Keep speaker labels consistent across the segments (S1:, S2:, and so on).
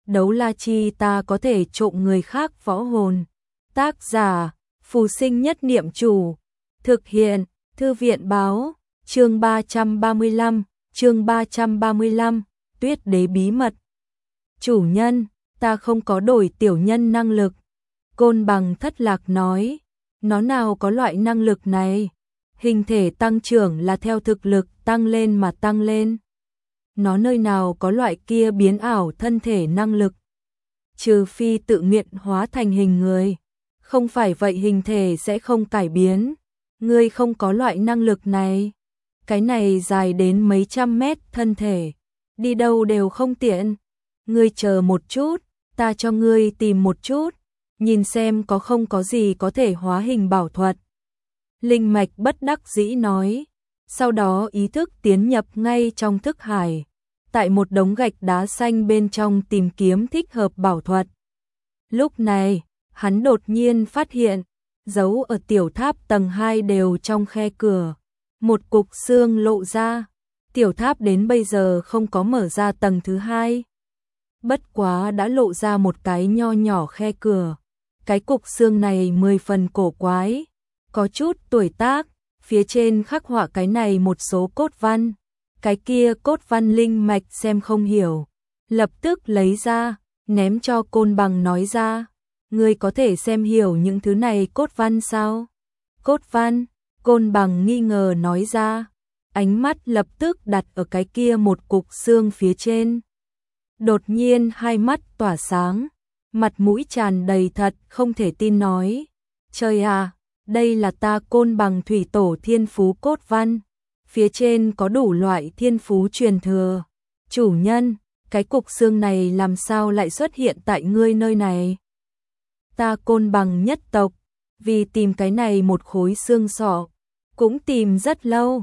S1: đấu la chi ta có thể trộm người khác võ hồn. Tác giả, Phù Sinh Nhất Niệm Chủ. Thực hiện, Thư viện báo, chương 335, Tuyết Đế bí mật. Chủ nhân, ta không có đổi tiểu nhân năng lực. Côn Bằng thất lạc nói, nó nào có loại năng lực này, hình thể tăng trưởng là theo thực lực tăng lên mà tăng lên. Nó nơi nào có loại kia biến ảo thân thể năng lực, trừ phi tự nguyện hóa thành hình người, không phải vậy hình thể sẽ không cải biến. Ngươi không có loại năng lực này, cái này dài đến mấy trăm mét thân thể, đi đâu đều không tiện. Ngươi chờ một chút, ta cho ngươi tìm một chút, nhìn xem có không có gì có thể hóa hình bảo thuật. Linh Mạch bất đắc dĩ nói, sau đó ý thức tiến nhập ngay trong thức hải, tại một đống gạch đá xanh bên trong tìm kiếm thích hợp bảo thuật. Lúc này, hắn đột nhiên phát hiện, giấu ở tiểu tháp tầng 2 đều trong khe cửa, một cục xương lộ ra. Tiểu tháp đến bây giờ không có mở ra tầng thứ 2. Bất quá đã lộ ra một cái nho nhỏ khe cửa. Cái cục xương này 10 phần cổ quái, có chút tuổi tác, phía trên khắc họa cái này một số cốt văn. Cái kia cốt văn Linh Mạch xem không hiểu, lập tức lấy ra, ném cho Côn Bằng nói ra, ngươi có thể xem hiểu những thứ này cốt văn sao? Cốt văn, Côn Bằng nghi ngờ nói ra, ánh mắt lập tức đặt ở cái kia một cục xương phía trên. Đột nhiên hai mắt tỏa sáng, mặt mũi tràn đầy thật không thể tin nói, trời à, đây là ta Côn Bằng thủy tổ thiên phú cốt văn, phía trên có đủ loại thiên phú truyền thừa. Chủ nhân, cái cục xương này làm sao lại xuất hiện tại ngươi nơi này? Ta Côn Bằng nhất tộc, vì tìm cái này một khối xương sọ, cũng tìm rất lâu.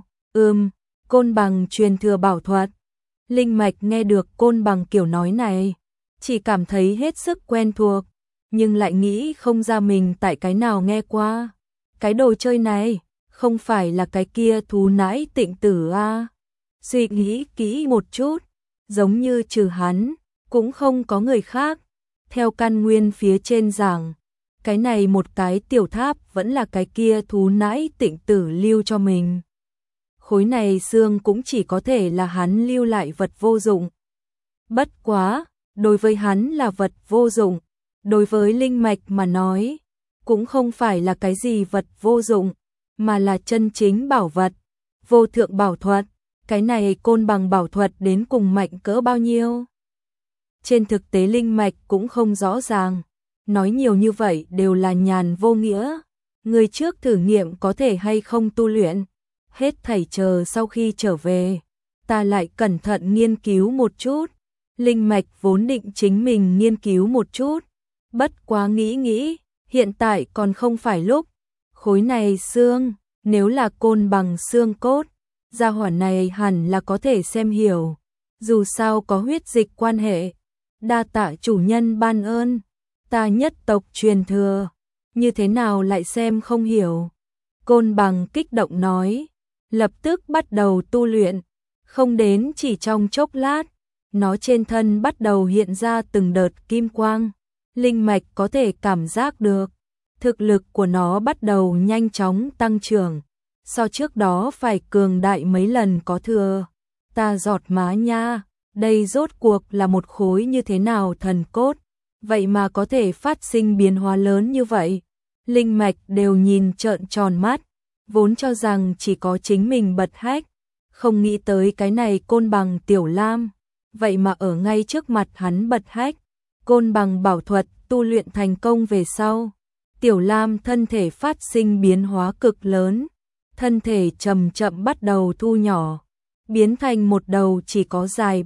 S1: Côn Bằng truyền thừa bảo thuật. Linh Mạch nghe được Côn Bằng kiểu nói này, chỉ cảm thấy hết sức quen thuộc, nhưng lại nghĩ không ra mình tại cái nào nghe qua. Cái đồ chơi này, không phải là cái kia thú nãi Tịnh Tử à? Suy nghĩ kỹ một chút, giống như trừ hắn, cũng không có người khác. Theo căn nguyên phía trên giảng, cái này một cái tiểu tháp vẫn là cái kia thú nãi Tịnh Tử lưu cho mình. Khối này xương cũng chỉ có thể là hắn lưu lại vật vô dụng. Bất quá, đối với hắn là vật vô dụng, đối với Linh Mạch mà nói, cũng không phải là cái gì vật vô dụng, mà là chân chính bảo vật, vô thượng bảo thuật. Cái này Côn Bằng bảo thuật đến cùng mạnh cỡ bao nhiêu? Trên thực tế Linh Mạch cũng không rõ ràng, nói nhiều như vậy đều là nhàn vô nghĩa. Người trước thử nghiệm có thể hay không tu luyện, hết thảy chờ sau khi trở về, ta lại cẩn thận nghiên cứu một chút. Linh Mạch vốn định chính mình nghiên cứu một chút, bất quá nghĩ, hiện tại còn không phải lúc. Khối này xương, nếu là Côn Bằng xương cốt, gia hỏa này hẳn là có thể xem hiểu, dù sao có huyết dịch quan hệ. Đa tạ chủ nhân ban ơn, ta nhất tộc truyền thừa, như thế nào lại xem không hiểu? Côn Bằng kích động nói, lập tức bắt đầu tu luyện, không đến chỉ trong chốc lát, nó trên thân bắt đầu hiện ra từng đợt kim quang. Linh Mạch có thể cảm giác được, thực lực của nó bắt đầu nhanh chóng tăng trưởng, so trước đó phải cường đại mấy lần có thừa. Ta giọt má nha, đây rốt cuộc là một khối như thế nào thần cốt, vậy mà có thể phát sinh biến hóa lớn như vậy. Linh Mạch đều nhìn trợn tròn mắt, vốn cho rằng chỉ có chính mình bật hách, không nghĩ tới cái này Côn Bằng Tiểu Lam, vậy mà ở ngay trước mặt hắn bật hách. Côn Bằng bảo thuật tu luyện thành công về sau, Tiểu Lam thân thể phát sinh biến hóa cực lớn, thân thể chậm chậm bắt đầu thu nhỏ, biến thành một đầu chỉ có dài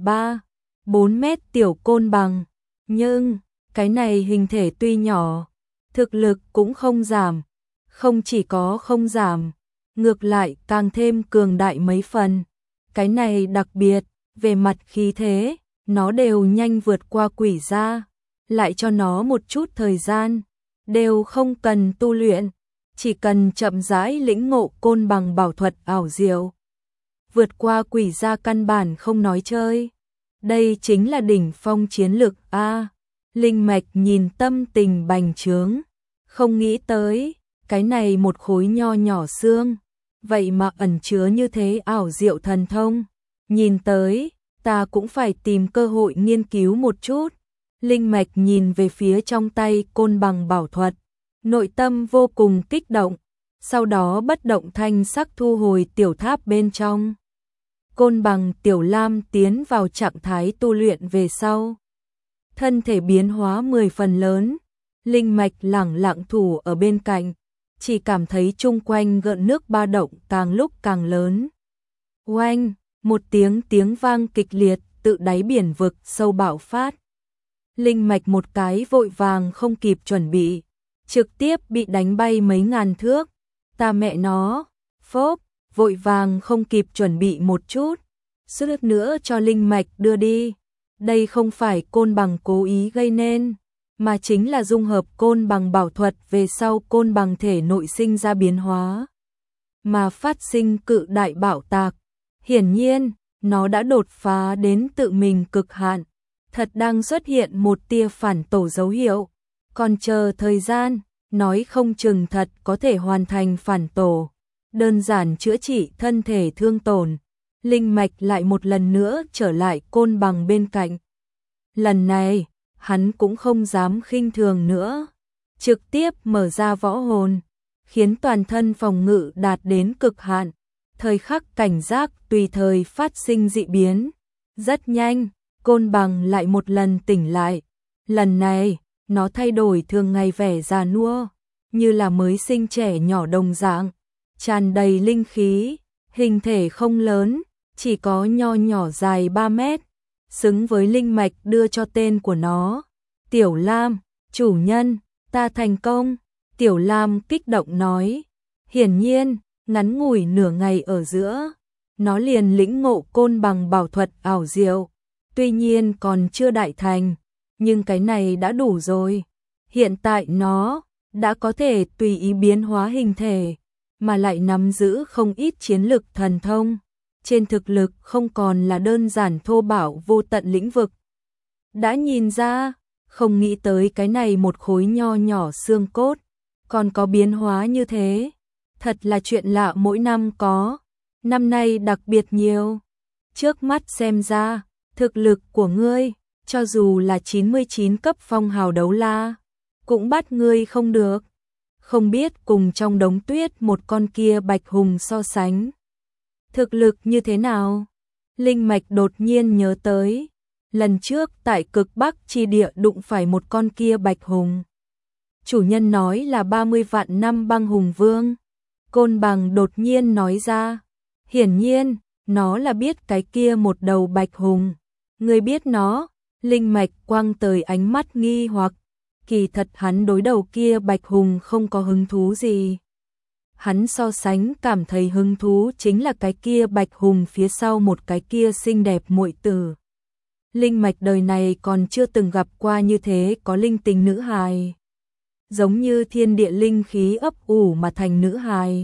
S1: 3-4 mét tiểu côn bằng. Nhưng, cái này hình thể tuy nhỏ, thực lực cũng không giảm, không chỉ có không giảm, ngược lại càng thêm cường đại mấy phần. Cái này đặc biệt, về mặt khí thế, nó đều nhanh vượt qua quỷ gia, lại cho nó một chút thời gian, đều không cần tu luyện, chỉ cần chậm rãi lĩnh ngộ Côn Bằng bảo thuật ảo diệu. Vượt qua quỷ gia căn bản không nói chơi. Đây chính là đỉnh phong chiến lực a. Linh mạch nhìn tâm tình bành trướng, không nghĩ tới, cái này một khối nho nhỏ xương, vậy mà ẩn chứa như thế ảo diệu thần thông. Nhìn tới, ta cũng phải tìm cơ hội nghiên cứu một chút. Linh mạch nhìn về phía trong tay côn bằng bảo thuật, nội tâm vô cùng kích động, sau đó bất động thanh sắc thu hồi tiểu tháp bên trong. Côn bằng Tiểu Lam tiến vào trạng thái tu luyện về sau. Thân thể biến hóa 10 phần lớn, linh mạch lẳng lặng thủ ở bên cạnh, chỉ cảm thấy chung quanh gợn nước ba động càng lúc càng lớn. Oanh, một tiếng vang kịch liệt tự đáy biển vực sâu bạo phát. Linh mạch một cái vội vàng không kịp chuẩn bị, trực tiếp bị đánh bay mấy ngàn thước. Ta mẹ nó, phốp, vội vàng không kịp chuẩn bị một chút, suýt nữa cho linh mạch đưa đi. Đây không phải côn bằng cố ý gây nên, mà chính là dung hợp côn bằng bảo thuật về sau côn bằng thể nội sinh ra biến hóa, mà phát sinh cự đại bạo tạc. Hiển nhiên, nó đã đột phá đến tự mình cực hạn, thật đang xuất hiện một tia phản tổ dấu hiệu. Còn chờ thời gian, nói không chừng thật có thể hoàn thành phản tổ, đơn giản chữa trị thân thể thương tổn. Linh mạch lại một lần nữa trở lại côn bằng bên cạnh. Lần này, hắn cũng không dám khinh thường nữa, trực tiếp mở ra võ hồn, khiến toàn thân phòng ngự đạt đến cực hạn, thời khắc cảnh giác tùy thời phát sinh dị biến. Rất nhanh, côn bằng lại một lần tỉnh lại. Lần này, nó thay đổi thường ngày vẻ già nua, như là mới sinh trẻ nhỏ đồng dạng, tràn đầy linh khí, hình thể không lớn, chỉ có nho nhỏ dài 3 mét, xứng với linh mạch đưa cho tên của nó. Tiểu Lam, chủ nhân, ta thành công. Tiểu Lam kích động nói. Hiển nhiên, ngắn ngủi nửa ngày ở giữa, nó liền lĩnh ngộ côn bằng bảo thuật ảo diệu. Tuy nhiên còn chưa đại thành, nhưng cái này đã đủ rồi. Hiện tại nó đã có thể tùy ý biến hóa hình thể, mà lại nắm giữ không ít chiến lực thần thông. Trên thực lực không còn là đơn giản thô bạo vô tận lĩnh vực. Đã nhìn ra, không nghĩ tới cái này một khối nho nhỏ xương cốt, còn có biến hóa như thế. Thật là chuyện lạ mỗi năm có, năm nay đặc biệt nhiều. Trước mắt xem ra, thực lực của ngươi, cho dù là 99 cấp phong hào đấu la, cũng bắt ngươi không được. Không biết cùng trong đống tuyết một con kia bạch hùng so sánh, thực lực như thế nào? Linh mạch đột nhiên nhớ tới, lần trước tại cực Bắc chi địa đụng phải một con kia bạch hùng. Chủ nhân nói là 30 vạn năm băng hùng vương. Côn bằng đột nhiên nói ra. Hiển nhiên, nó là biết cái kia một đầu bạch hùng. Người biết nó, linh mạch quang tới ánh mắt nghi hoặc. Kỳ thật hắn đối đầu kia bạch hùng không có hứng thú gì. Hắn so sánh cảm thấy hứng thú chính là cái kia bạch hùng phía sau một cái kia xinh đẹp muội tử. Linh mạch đời này còn chưa từng gặp qua như thế có linh tính nữ hài. Giống như thiên địa linh khí ấp ủ mà thành nữ hài.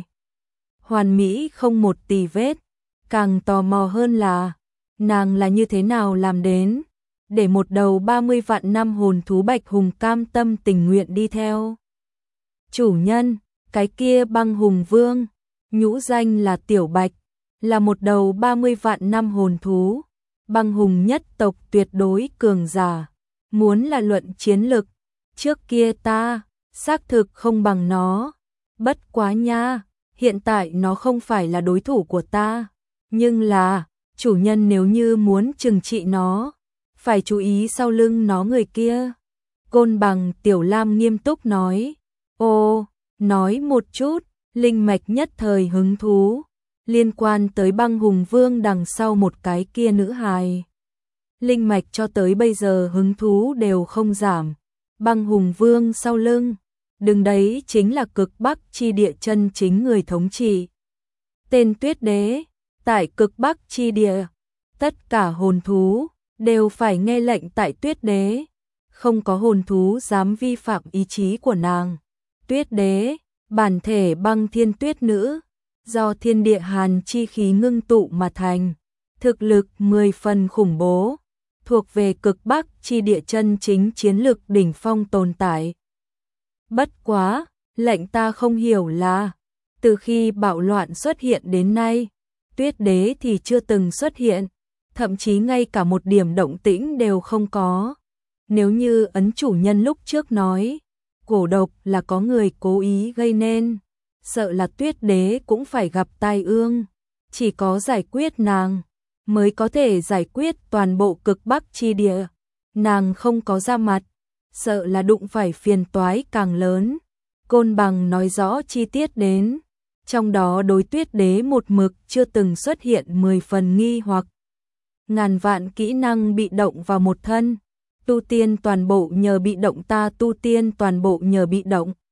S1: Hoàn mỹ không một tì vết. Càng tò mò hơn là, nàng là như thế nào làm đến, để một đầu 30 vạn năm hồn thú bạch hùng cam tâm tình nguyện đi theo. Chủ nhân, cái kia băng hùng vương, nhũ danh là Tiểu Bạch, là một đầu 30 vạn năm hồn thú, băng hùng nhất tộc tuyệt đối cường giả. Muốn là luận chiến lực, trước kia ta xác thực không bằng nó, bất quá nha, hiện tại nó không phải là đối thủ của ta, nhưng là, chủ nhân nếu như muốn trừng trị nó, phải chú ý sau lưng nó người kia. Côn bằng Tiểu Lam nghiêm túc nói. Ô, nói một chút. Linh mạch nhất thời hứng thú, liên quan tới băng hùng vương đằng sau một cái kia nữ hài. Linh mạch cho tới bây giờ hứng thú đều không giảm. Băng hùng vương sau lưng, đừng đấy chính là cực Bắc chi địa chân chính người thống trị. Tên Tuyết Đế, tại cực Bắc chi địa, tất cả hồn thú đều phải nghe lệnh tại Tuyết Đế, không có hồn thú dám vi phạm ý chí của nàng. Tuyết Đế, bản thể băng thiên tuyết nữ, do thiên địa hàn chi khí ngưng tụ mà thành, thực lực 10 phần khủng bố, thuộc về cực Bắc chi địa chân chính chiến lực đỉnh phong tồn tại. Bất quá, lệnh ta không hiểu là, từ khi bạo loạn xuất hiện đến nay, Tuyết Đế thì chưa từng xuất hiện, thậm chí ngay cả một điểm động tĩnh đều không có. Nếu như ấn chủ nhân lúc trước nói, cổ độc là có người cố ý gây nên, sợ là Tuyết Đế cũng phải gặp tai ương, chỉ có giải quyết nàng mới có thể giải quyết toàn bộ cực Bắc chi địa. Nàng không có ra mặt, sợ là đụng phải phiền toái càng lớn. Côn Bằng nói rõ chi tiết đến, trong đó đối Tuyết Đế một mực chưa từng xuất hiện 10 phần nghi hoặc. Ngàn vạn kỹ năng bị động vào một thân, tu tiên toàn bộ nhờ bị động, ta tu tiên toàn bộ nhờ bị động.